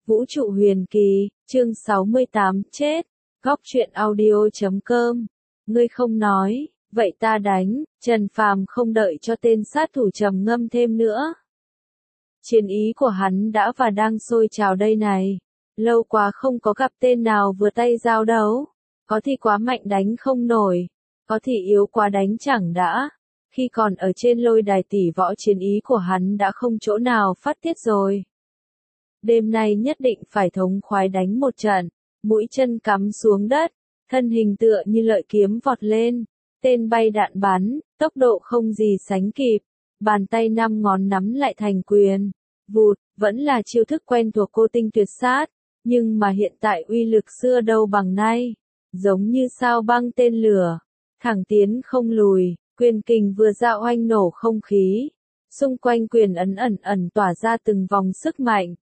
Vũ trụ huyền kỳ, chương 68 chết. Góc truyện audio.com. Ngươi không nói, vậy ta đánh. Trần Phàm không đợi cho tên sát thủ trầm ngâm thêm nữa. Chiến ý của hắn đã và đang sôi trào đây này. Lâu quá không có gặp tên nào vừa tay giao đấu. Có thì quá mạnh đánh không nổi, có thì yếu quá đánh chẳng đã. Khi còn ở trên lôi đài tỷ võ, chiến ý của hắn đã không chỗ nào phát tiết rồi. Đêm nay nhất định phải thống khoái đánh một trận. Mũi chân cắm xuống đất, thân hình tựa như lợi kiếm vọt lên, tên bay đạn bắn, tốc độ không gì sánh kịp. Bàn tay 5 ngón nắm lại thành quyền, vụt, vẫn là chiêu thức quen thuộc cô tinh tuyệt sát, nhưng mà hiện tại uy lực xưa đâu bằng nay, giống như sao băng tên lửa, thẳng tiến không lùi, quyền kình vừa ra oanh nổ không khí, xung quanh quyền ấn ẩn tỏa ra từng vòng sức mạnh,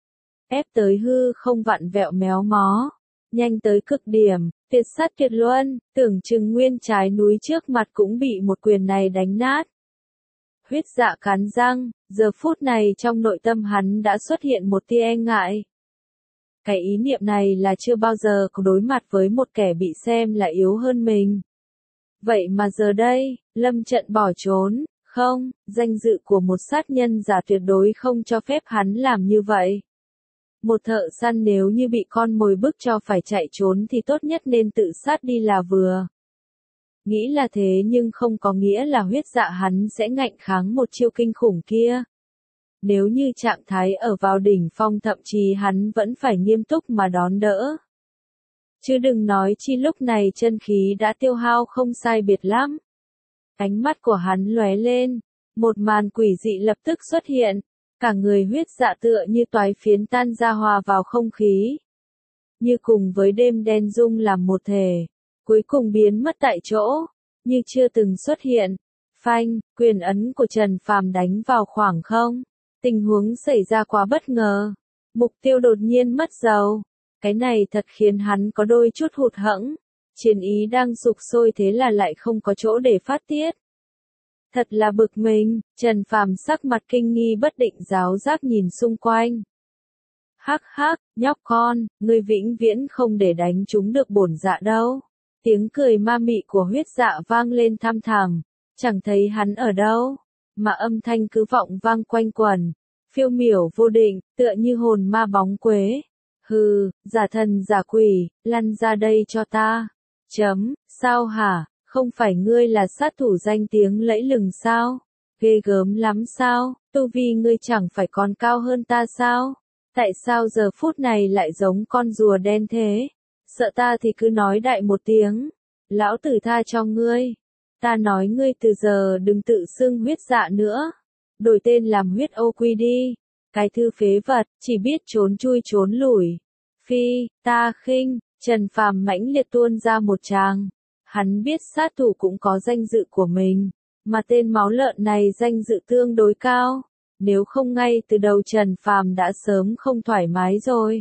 ép tới hư không vặn vẹo méo mó, nhanh tới cực điểm, tuyệt sát tuyệt luân, tưởng chừng nguyên trái núi trước mặt cũng bị một quyền này đánh nát. Huyết Dạ cắn răng, giờ phút này trong nội tâm hắn đã xuất hiện một tia e ngại. Cái ý niệm này là chưa bao giờ có đối mặt với một kẻ bị xem là yếu hơn mình. Vậy mà giờ đây, lâm trận bỏ trốn, không, danh dự của một sát nhân giả tuyệt đối không cho phép hắn làm như vậy. Một thợ săn nếu như bị con mồi bức cho phải chạy trốn thì tốt nhất nên tự sát đi là vừa. Nghĩ là thế nhưng không có nghĩa là Huyết Dạ hắn sẽ ngạnh kháng một chiêu kinh khủng kia. Nếu như trạng thái ở vào đỉnh phong thậm chí hắn vẫn phải nghiêm túc mà đón đỡ. Chứ đừng nói chi lúc này chân khí đã tiêu hao không sai biệt lắm. Ánh mắt của hắn lóe lên, một màn quỷ dị lập tức xuất hiện, cả người Huyết Dạ tựa như toái phiến tan ra hòa vào không khí. Như cùng với đêm đen dung làm một thể, cuối cùng biến mất tại chỗ, như chưa từng xuất hiện. Phanh, quyền ấn của Trần Phàm đánh vào khoảng không. Tình huống xảy ra quá bất ngờ. Mục tiêu đột nhiên mất dầu. Cái này thật khiến hắn có đôi chút hụt hẫng. Chiến ý đang sục sôi thế là lại không có chỗ để phát tiết. Thật là bực mình, Trần Phàm sắc mặt kinh nghi bất định giáo giác nhìn xung quanh. Hắc hắc, nhóc con, ngươi vĩnh viễn không để đánh trúng được bổn dạ đâu. Tiếng cười ma mị của Huyết Dạ vang lên thăm thẳm, chẳng thấy hắn ở đâu, mà âm thanh cứ vọng vang quanh quẩn, phiêu miểu vô định, tựa như hồn ma bóng quế. Hừ, giả thần giả quỷ, lăn ra đây cho ta. Sao hả, không phải ngươi là sát thủ danh tiếng lẫy lừng sao? Ghê gớm lắm sao, tu vi ngươi chẳng phải còn cao hơn ta sao? Tại sao giờ phút này lại giống con rùa đen thế? Sợ ta thì cứ nói đại một tiếng. Lão tử tha cho ngươi. Ta nói ngươi từ giờ đừng tự xưng Huyết Dạ nữa. Đổi tên làm Huyết Ô Quy đi. Cái thư phế vật, chỉ biết trốn chui trốn lủi. Phi, ta khinh, Trần Phàm mãnh liệt tuôn ra một tràng. Hắn biết sát thủ cũng có danh dự của mình. Mà tên máu lợn này danh dự tương đối cao. Nếu không ngay từ đầu Trần Phàm đã sớm không thoải mái rồi.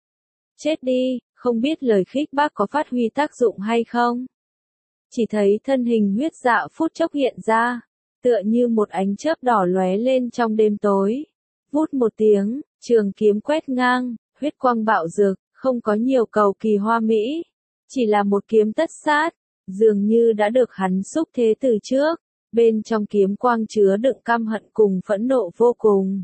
Chết đi, không biết lời khích bác có phát huy tác dụng hay không? Chỉ thấy thân hình Huyết Dạ phút chốc hiện ra, tựa như một ánh chớp đỏ lóe lên trong đêm tối. Vút một tiếng, trường kiếm quét ngang, huyết quang bạo rực, không có nhiều cầu kỳ hoa mỹ, chỉ là một kiếm tất sát, dường như đã được hắn xúc thế từ trước. Bên trong kiếm quang chứa đựng căm hận cùng phẫn nộ vô cùng.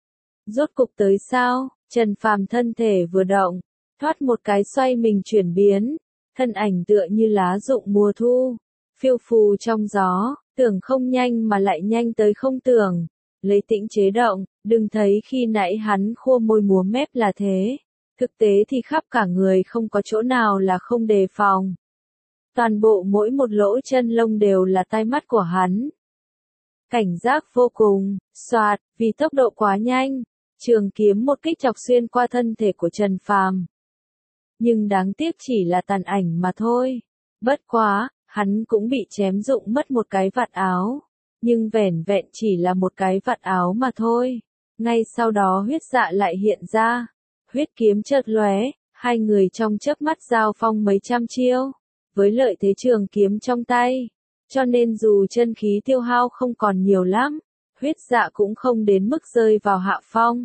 Rốt cục tới sao? Trần Phàm thân thể vừa động, thoát một cái xoay mình chuyển biến, thân ảnh tựa như lá rụng mùa thu, phiêu phù trong gió, tưởng không nhanh mà lại nhanh tới không tưởng, lấy tĩnh chế động, đừng thấy khi nãy hắn khua môi múa mép là thế, thực tế thì khắp cả người không có chỗ nào là không đề phòng. Toàn bộ mỗi một lỗ chân lông đều là tai mắt của hắn. Cảnh giác vô cùng, xoạt, vì tốc độ quá nhanh, trường kiếm một kích chọc xuyên qua thân thể của Trần Phàm. Nhưng đáng tiếc chỉ là tàn ảnh mà thôi. Bất quá, hắn cũng bị chém rụng mất một cái vạt áo. Nhưng vẻn vẹn chỉ là một cái vạt áo mà thôi. Ngay sau đó Huyết Dạ lại hiện ra. Huyết kiếm chợt lóe, hai người trong chớp mắt giao phong mấy trăm chiêu. Với lợi thế trường kiếm trong tay. Cho nên dù chân khí tiêu hao không còn nhiều lắm, Huyết Dạ cũng không đến mức rơi vào hạ phong.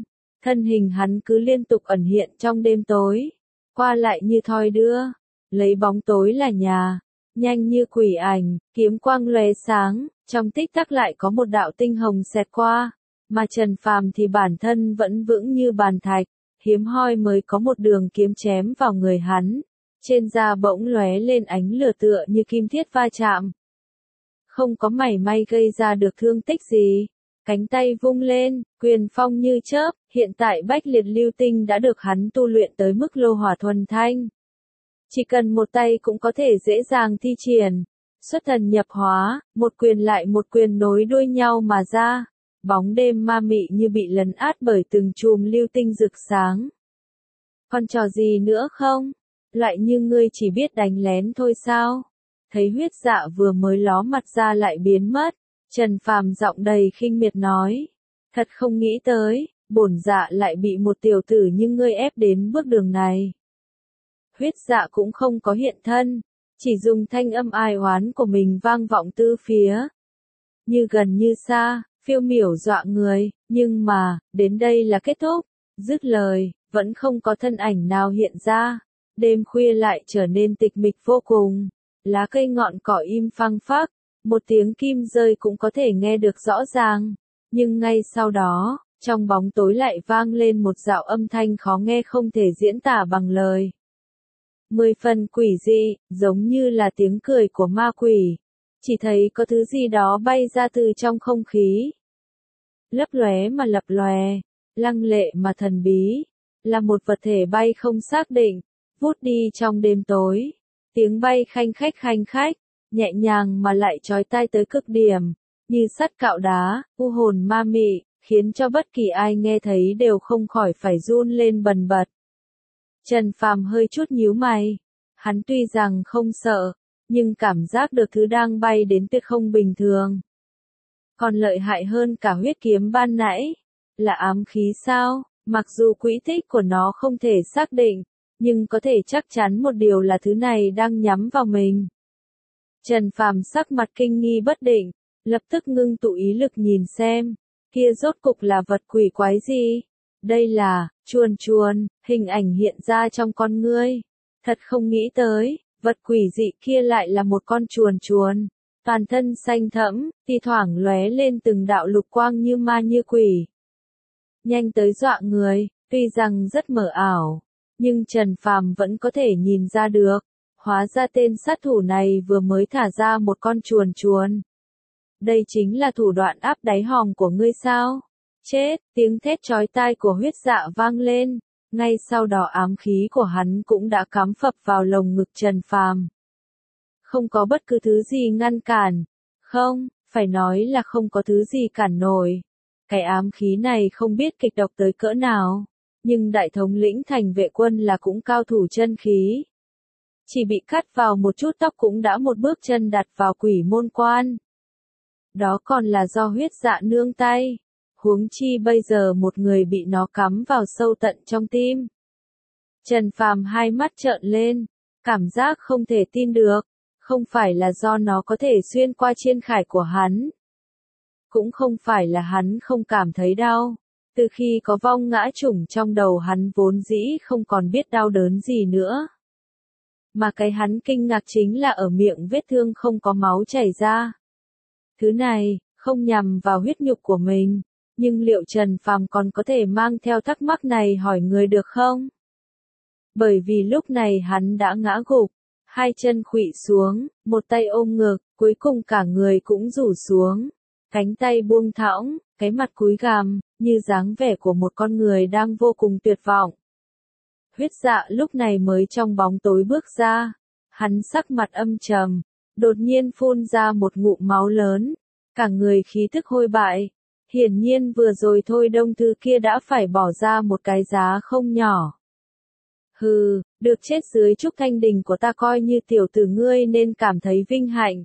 Thân hình hắn cứ liên tục ẩn hiện trong đêm tối, qua lại như thoi đưa, lấy bóng tối là nhà, nhanh như quỷ ảnh, kiếm quang lóe sáng, trong tích tắc lại có một đạo tinh hồng xẹt qua, mà Trần Phàm thì bản thân vẫn vững như bàn thạch, hiếm hoi mới có một đường kiếm chém vào người hắn, trên da bỗng lóe lên ánh lửa tựa như kim thiết va chạm. Không có mảy may gây ra được thương tích gì. Cánh tay vung lên, quyền phong như chớp, hiện tại bách liệt lưu tinh đã được hắn tu luyện tới mức lô hỏa thuần thanh. Chỉ cần một tay cũng có thể dễ dàng thi triển. Xuất thần nhập hóa, một quyền lại một quyền nối đuôi nhau mà ra. Bóng đêm ma mị như bị lấn át bởi từng chùm lưu tinh rực sáng. Còn trò gì nữa không? Loại như ngươi chỉ biết đánh lén thôi sao? Thấy huyết dạ vừa mới ló mặt ra lại biến mất. Trần Phàm giọng đầy khinh miệt nói. Thật không nghĩ tới, bổn dạ lại bị một tiểu tử như ngươi ép đến bước đường này. Huyết dạ cũng không có hiện thân, chỉ dùng thanh âm ai oán của mình vang vọng tứ phía. Như gần như xa, phiêu miểu dọa người, nhưng mà, đến đây là kết thúc. Dứt lời, vẫn không có thân ảnh nào hiện ra. Đêm khuya lại trở nên tịch mịch vô cùng. Lá cây ngọn cỏ im phăng phắc. Một tiếng kim rơi cũng có thể nghe được rõ ràng, nhưng ngay sau đó, trong bóng tối lại vang lên một dạo âm thanh khó nghe không thể diễn tả bằng lời. 10 phần quỷ dị, giống như là tiếng cười của ma quỷ. Chỉ thấy có thứ gì đó bay ra từ trong không khí. Lấp lóe mà lập lòe, lăng lệ mà thần bí, là một vật thể bay không xác định, vút đi trong đêm tối. Tiếng bay khanh khách. Nhẹ nhàng mà lại chói tai tới cực điểm, như sắt cạo đá, u hồn ma mị, khiến cho bất kỳ ai nghe thấy đều không khỏi phải run lên bần bật. Trần Phàm hơi chút nhíu mày, hắn tuy rằng không sợ, nhưng cảm giác được thứ đang bay đến tuyệt không bình thường. Còn lợi hại hơn cả huyết kiếm ban nãy, là ám khí sao? Mặc dù quỹ tích của nó không thể xác định, nhưng có thể chắc chắn một điều là thứ này đang nhắm vào mình. Trần Phàm sắc mặt kinh nghi bất định, lập tức ngưng tụ ý lực nhìn xem, kia rốt cục là vật quỷ quái gì? Đây là, chuồn, hình ảnh hiện ra trong con ngươi. Thật không nghĩ tới, vật quỷ dị kia lại là một con chuồn, toàn thân xanh thẫm, thi thoảng lóe lên từng đạo lục quang như ma như quỷ. Nhanh tới dọa người, tuy rằng rất mờ ảo, nhưng Trần Phàm vẫn có thể nhìn ra được. Hóa ra tên sát thủ này vừa mới thả ra một con chuồn. Đây chính là thủ đoạn áp đáy hòm của ngươi sao? Chết, tiếng thét chói tai của huyết dạ vang lên, ngay sau đó ám khí của hắn cũng đã cắm phập vào lồng ngực Trần Phàm. Không có bất cứ thứ gì ngăn cản, không, phải nói là không có thứ gì cản nổi. Cái ám khí này không biết kịch độc tới cỡ nào, nhưng đại thống lĩnh thành vệ quân là cũng cao thủ chân khí. Chỉ bị cắt vào một chút tóc cũng đã một bước chân đặt vào quỷ môn quan. Đó còn là do huyết dạ nương tay. Huống chi bây giờ một người bị nó cắm vào sâu tận trong tim. Trần Phàm hai mắt trợn lên, cảm giác không thể tin được. Không phải là do nó có thể xuyên qua chiên khải của hắn. Cũng không phải là hắn không cảm thấy đau. Từ khi có vong ngã chủng trong đầu hắn vốn dĩ không còn biết đau đớn gì nữa. Mà cái hắn kinh ngạc chính là ở miệng vết thương không có máu chảy ra. Thứ này, không nhằm vào huyết nhục của mình, nhưng liệu Trần Phàm còn có thể mang theo thắc mắc này hỏi người được không? Bởi vì lúc này hắn đã ngã gục, hai chân khuỵu xuống, một tay ôm ngực, cuối cùng cả người cũng rủ xuống, cánh tay buông thõng, cái mặt cúi gằm, như dáng vẻ của một con người đang vô cùng tuyệt vọng. Huyết dạ lúc này mới trong bóng tối bước ra, hắn sắc mặt âm trầm, đột nhiên phun ra một ngụm máu lớn, cả người khí tức hôi bại, hiển nhiên vừa rồi thôi đông thư kia đã phải bỏ ra một cái giá không nhỏ. Hừ, được chết dưới trúc thanh đình của ta coi như tiểu tử ngươi nên cảm thấy vinh hạnh.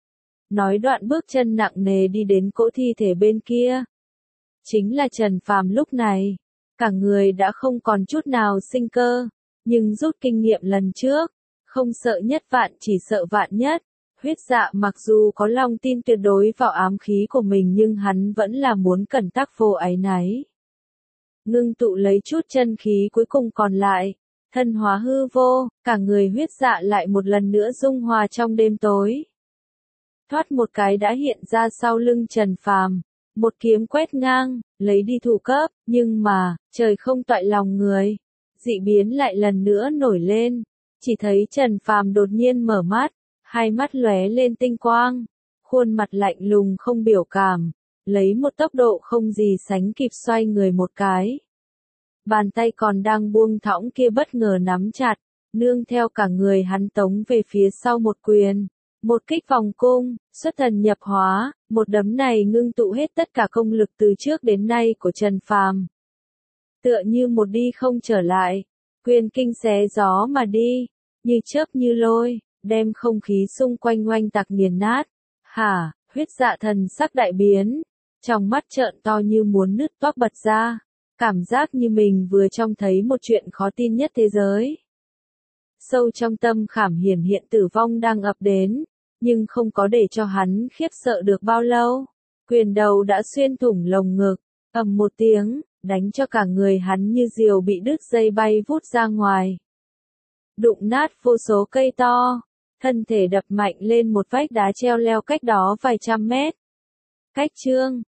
Nói đoạn bước chân nặng nề đi đến cỗ thi thể bên kia. Chính là Trần Phàm lúc này. Cả người đã không còn chút nào sinh cơ, nhưng rút kinh nghiệm lần trước, không sợ nhất vạn chỉ sợ vạn nhất. Huyết dạ mặc dù có lòng tin tuyệt đối vào ám khí của mình nhưng hắn vẫn là muốn cẩn tắc vô áy náy. ngưng tụ lấy chút chân khí cuối cùng còn lại, thân hóa hư vô, cả người huyết dạ lại một lần nữa dung hòa trong đêm tối. Thoát một cái đã hiện ra sau lưng Trần Phàm, một kiếm quét ngang, lấy đi thủ cấp, nhưng mà, trời không toại lòng người, dị biến lại lần nữa nổi lên, chỉ thấy Trần Phàm đột nhiên mở mắt, hai mắt lóe lên tinh quang, khuôn mặt lạnh lùng không biểu cảm, lấy một tốc độ không gì sánh kịp xoay người một cái. Bàn tay còn đang buông thõng kia bất ngờ nắm chặt, nương theo cả người hắn tống về phía sau một quyền. Một kích vòng cung, xuất thần nhập hóa, một đấm này ngưng tụ hết tất cả công lực từ trước đến nay của Trần Phàm. Tựa như một đi không trở lại, quyền kinh xé gió mà đi, như chớp như lôi, đem không khí xung quanh oanh tạc nghiền nát. Hả, huyết dạ thần sắc đại biến, trong mắt trợn to như muốn nứt toác bật ra, cảm giác như mình vừa trông thấy một chuyện khó tin nhất thế giới. Sâu trong tâm khảm hiển hiện tử vong đang ập đến, nhưng không có để cho hắn khiếp sợ được bao lâu. Quyền đầu đã xuyên thủng lồng ngực, ầm một tiếng, đánh cho cả người hắn như diều bị đứt dây bay vút ra ngoài. Đụng nát vô số cây to, thân thể đập mạnh lên một vách đá treo leo cách đó vài trăm mét. Cách chương